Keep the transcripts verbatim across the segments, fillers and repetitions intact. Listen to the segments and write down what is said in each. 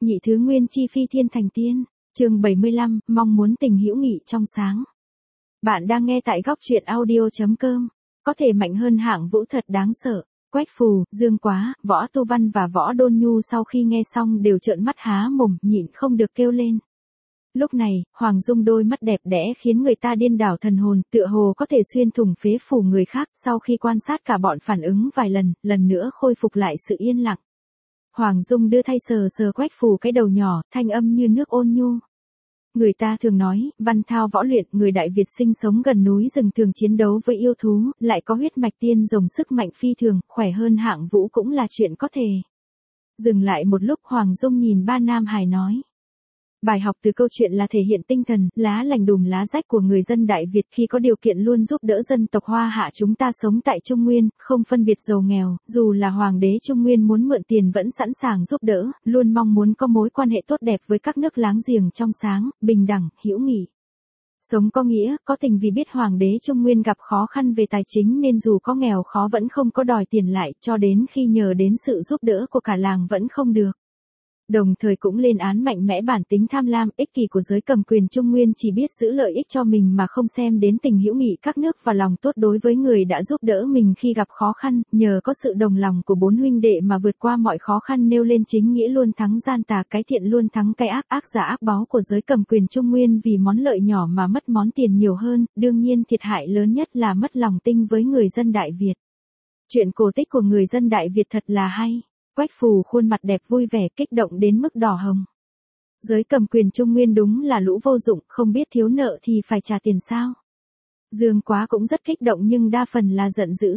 Nhị thứ nguyên chi phi thiên thành tiên, chương bảy mươi lăm, mong muốn tình hữu nghị trong sáng. Bạn đang nghe tại góc truyện audio.com, có thể mạnh hơn Hạng Vũ thật đáng sợ. Quách Phù, Dương Quá, Võ Tu Văn và Võ Đôn Nhu sau khi nghe xong đều trợn mắt há mồm, nhịn không được kêu lên. Lúc này, Hoàng Dung đôi mắt đẹp đẽ khiến người ta điên đảo thần hồn, tựa hồ có thể xuyên thủng phế phủ người khác. Sau khi quan sát cả bọn phản ứng vài lần, lần nữa khôi phục lại sự yên lặng. Hoàng Dung đưa tay sờ sờ Quách Phù cái đầu nhỏ, thanh âm như nước ôn nhu. Người ta thường nói, văn thao võ luyện, người Đại Việt sinh sống gần núi rừng thường chiến đấu với yêu thú, lại có huyết mạch tiên rồng sức mạnh phi thường, khỏe hơn Hạng Vũ cũng là chuyện có thể. Dừng lại một lúc, Hoàng Dung nhìn ba nam hài nói. Bài học từ câu chuyện là thể hiện tinh thần, lá lành đùm lá rách của người dân Đại Việt khi có điều kiện luôn giúp đỡ dân tộc Hoa Hạ chúng ta sống tại Trung Nguyên, không phân biệt giàu nghèo, dù là Hoàng đế Trung Nguyên muốn mượn tiền vẫn sẵn sàng giúp đỡ, luôn mong muốn có mối quan hệ tốt đẹp với các nước láng giềng trong sáng, bình đẳng, hữu nghị. Sống có nghĩa, có tình vì biết Hoàng đế Trung Nguyên gặp khó khăn về tài chính nên dù có nghèo khó vẫn không có đòi tiền lại, cho đến khi nhờ đến sự giúp đỡ của cả làng vẫn không được. Đồng thời cũng lên án mạnh mẽ bản tính tham lam, ích kỷ của giới cầm quyền Trung Nguyên chỉ biết giữ lợi ích cho mình mà không xem đến tình hữu nghị các nước và lòng tốt đối với người đã giúp đỡ mình khi gặp khó khăn, nhờ có sự đồng lòng của bốn huynh đệ mà vượt qua mọi khó khăn nêu lên chính nghĩa luôn thắng gian tà, cái thiện luôn thắng cái ác, ác giả ác báo của giới cầm quyền Trung Nguyên vì món lợi nhỏ mà mất món tiền nhiều hơn, đương nhiên thiệt hại lớn nhất là mất lòng tin với người dân Đại Việt. Chuyện cổ tích của người dân Đại Việt thật là hay. Quách Phù khuôn mặt đẹp vui vẻ, kích động đến mức đỏ hồng. Giới cầm quyền Trung Nguyên đúng là lũ vô dụng, không biết thiếu nợ thì phải trả tiền sao. Dương Quá cũng rất kích động nhưng đa phần là giận dữ.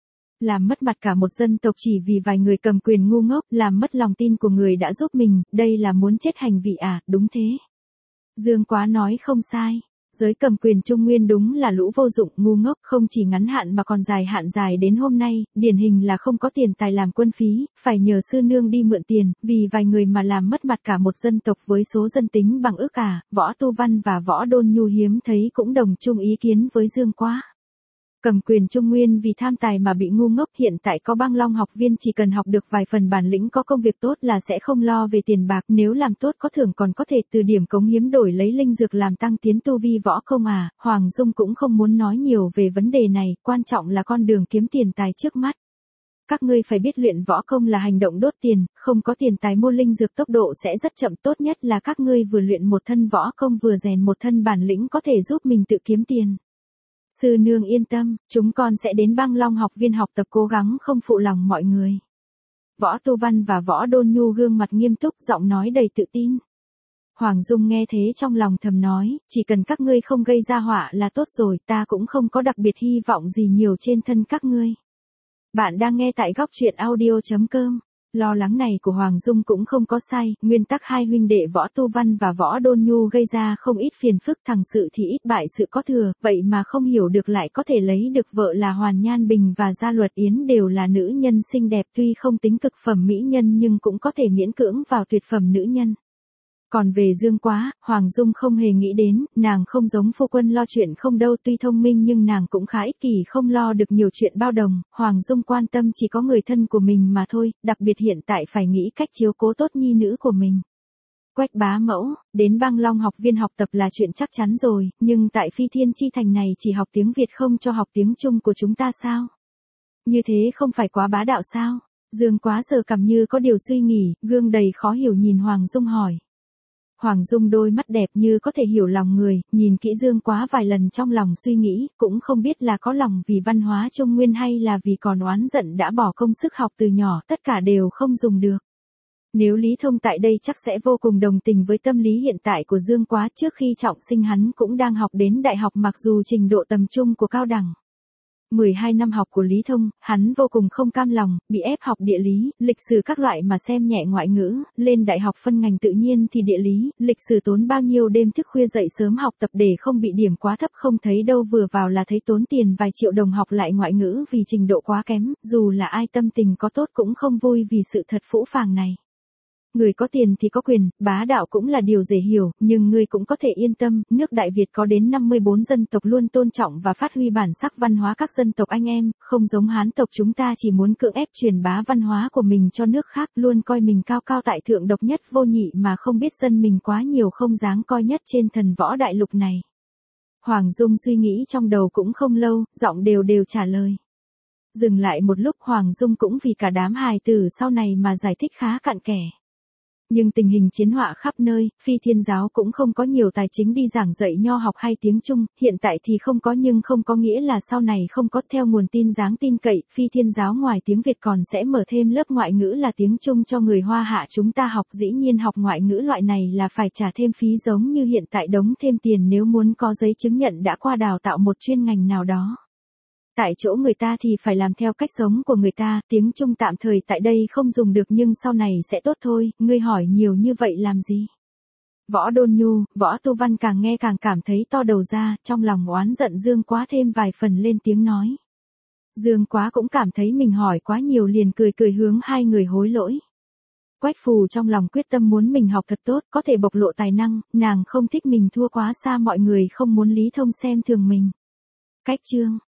Làm mất mặt cả một dân tộc chỉ vì vài người cầm quyền ngu ngốc, làm mất lòng tin của người đã giúp mình, đây là muốn chết hành vị à, đúng thế. Dương Quá nói không sai. Giới cầm quyền Trung Nguyên đúng là lũ vô dụng, ngu ngốc, không chỉ ngắn hạn mà còn dài hạn dài đến hôm nay, điển hình là không có tiền tài làm quân phí, phải nhờ sư nương đi mượn tiền, vì vài người mà làm mất mặt cả một dân tộc với số dân tính bằng ước cả. Võ Tu Văn và Võ Đôn Nhu hiếm thấy cũng đồng chung ý kiến với Dương Quá. Cầm quyền Trung Nguyên vì tham tài mà bị ngu ngốc, hiện tại có Băng Long học viên chỉ cần học được vài phần bản lĩnh có công việc tốt là sẽ không lo về tiền bạc, nếu làm tốt có thưởng còn có thể từ điểm cống hiếm đổi lấy linh dược làm tăng tiến tu vi võ công à. Hoàng Dung cũng không muốn nói nhiều về vấn đề này, quan trọng là con đường kiếm tiền tài trước mắt. Các ngươi phải biết luyện võ công là hành động đốt tiền, không có tiền tài mua linh dược tốc độ sẽ rất chậm, tốt nhất là các ngươi vừa luyện một thân võ công vừa rèn một thân bản lĩnh có thể giúp mình tự kiếm tiền. Sư nương yên tâm, chúng con sẽ đến Băng Long học viên học tập cố gắng không phụ lòng mọi người. Võ Tu Văn và Võ Đôn Nhu gương mặt nghiêm túc, giọng nói đầy tự tin. Hoàng Dung nghe thế trong lòng thầm nói, chỉ cần các ngươi không gây ra họa là tốt rồi, ta cũng không có đặc biệt hy vọng gì nhiều trên thân các ngươi. Bạn đang nghe tại góc truyện audio.com. Lo lắng này của Hoàng Dung cũng không có sai, nguyên tắc hai huynh đệ Võ Tu Văn và Võ Đôn Nhu gây ra không ít phiền phức, thằng sự thì ít bại sự có thừa, vậy mà không hiểu được lại có thể lấy được vợ là Hoàn Nhan Bình và Gia Luật Yến đều là nữ nhân xinh đẹp, tuy không tính cực phẩm mỹ nhân nhưng cũng có thể miễn cưỡng vào tuyệt phẩm nữ nhân. Còn về Dương Quá, Hoàng Dung không hề nghĩ đến, nàng không giống phu quân lo chuyện không đâu, tuy thông minh nhưng nàng cũng khá ích kỷ không lo được nhiều chuyện bao đồng, Hoàng Dung quan tâm chỉ có người thân của mình mà thôi, đặc biệt hiện tại phải nghĩ cách chiếu cố tốt nhi nữ của mình. Quách bá mẫu, đến Băng Long học viên học tập là chuyện chắc chắn rồi, nhưng tại Phi Thiên Chi Thành này chỉ học tiếng Việt không cho học tiếng Trung của chúng ta sao? Như thế không phải quá bá đạo sao? Dương Quá giờ cầm như có điều suy nghĩ, gương đầy khó hiểu nhìn Hoàng Dung hỏi. Hoàng Dung đôi mắt đẹp như có thể hiểu lòng người, nhìn kỹ Dương Quá vài lần trong lòng suy nghĩ, cũng không biết là có lòng vì văn hóa Trung Nguyên hay là vì còn oán giận đã bỏ công sức học từ nhỏ, tất cả đều không dùng được. Nếu Lý Thông tại đây chắc sẽ vô cùng đồng tình với tâm lý hiện tại của Dương Quá, trước khi trọng sinh hắn cũng đang học đến đại học mặc dù trình độ tầm trung của cao đẳng. mười hai năm học của Lý Thông, hắn vô cùng không cam lòng, bị ép học địa lý, lịch sử các loại mà xem nhẹ ngoại ngữ, lên đại học phân ngành tự nhiên thì địa lý, lịch sử tốn bao nhiêu đêm thức khuya dậy sớm học tập để không bị điểm quá thấp, không thấy đâu vừa vào là thấy tốn tiền vài triệu đồng học lại ngoại ngữ vì trình độ quá kém, dù là ai tâm tình có tốt cũng không vui vì sự thật phũ phàng này. Người có tiền thì có quyền, bá đạo cũng là điều dễ hiểu, nhưng ngươi cũng có thể yên tâm, nước Đại Việt có đến năm mươi bốn dân tộc luôn tôn trọng và phát huy bản sắc văn hóa các dân tộc anh em, không giống Hán tộc chúng ta chỉ muốn cưỡng ép truyền bá văn hóa của mình cho nước khác, luôn coi mình cao cao tại thượng độc nhất vô nhị mà không biết dân mình quá nhiều không dáng coi nhất trên thần võ đại lục này. Hoàng Dung suy nghĩ trong đầu cũng không lâu, giọng đều đều trả lời. Dừng lại một lúc Hoàng Dung cũng vì cả đám hài tử sau này mà giải thích khá cặn kẽ. Nhưng tình hình chiến họa khắp nơi, Phi Thiên giáo cũng không có nhiều tài chính đi giảng dạy nho học hay tiếng Trung, hiện tại thì không có nhưng không có nghĩa là sau này không có. Theo nguồn tin đáng tin cậy, Phi Thiên giáo ngoài tiếng Việt còn sẽ mở thêm lớp ngoại ngữ là tiếng Trung cho người Hoa Hạ chúng ta học, dĩ nhiên học ngoại ngữ loại này là phải trả thêm phí giống như hiện tại đóng thêm tiền nếu muốn có giấy chứng nhận đã qua đào tạo một chuyên ngành nào đó. Tại chỗ người ta thì phải làm theo cách sống của người ta, tiếng Trung tạm thời tại đây không dùng được nhưng sau này sẽ tốt thôi, ngươi hỏi nhiều như vậy làm gì? Võ Đôn Nhu, Võ Tu Văn càng nghe càng cảm thấy to đầu ra, trong lòng oán giận Dương Quá thêm vài phần lên tiếng nói. Dương Quá cũng cảm thấy mình hỏi quá nhiều liền cười cười hướng hai người hối lỗi. Quách Phù trong lòng quyết tâm muốn mình học thật tốt, có thể bộc lộ tài năng, nàng không thích mình thua quá xa mọi người không muốn Lý Thông xem thường mình. Cách chương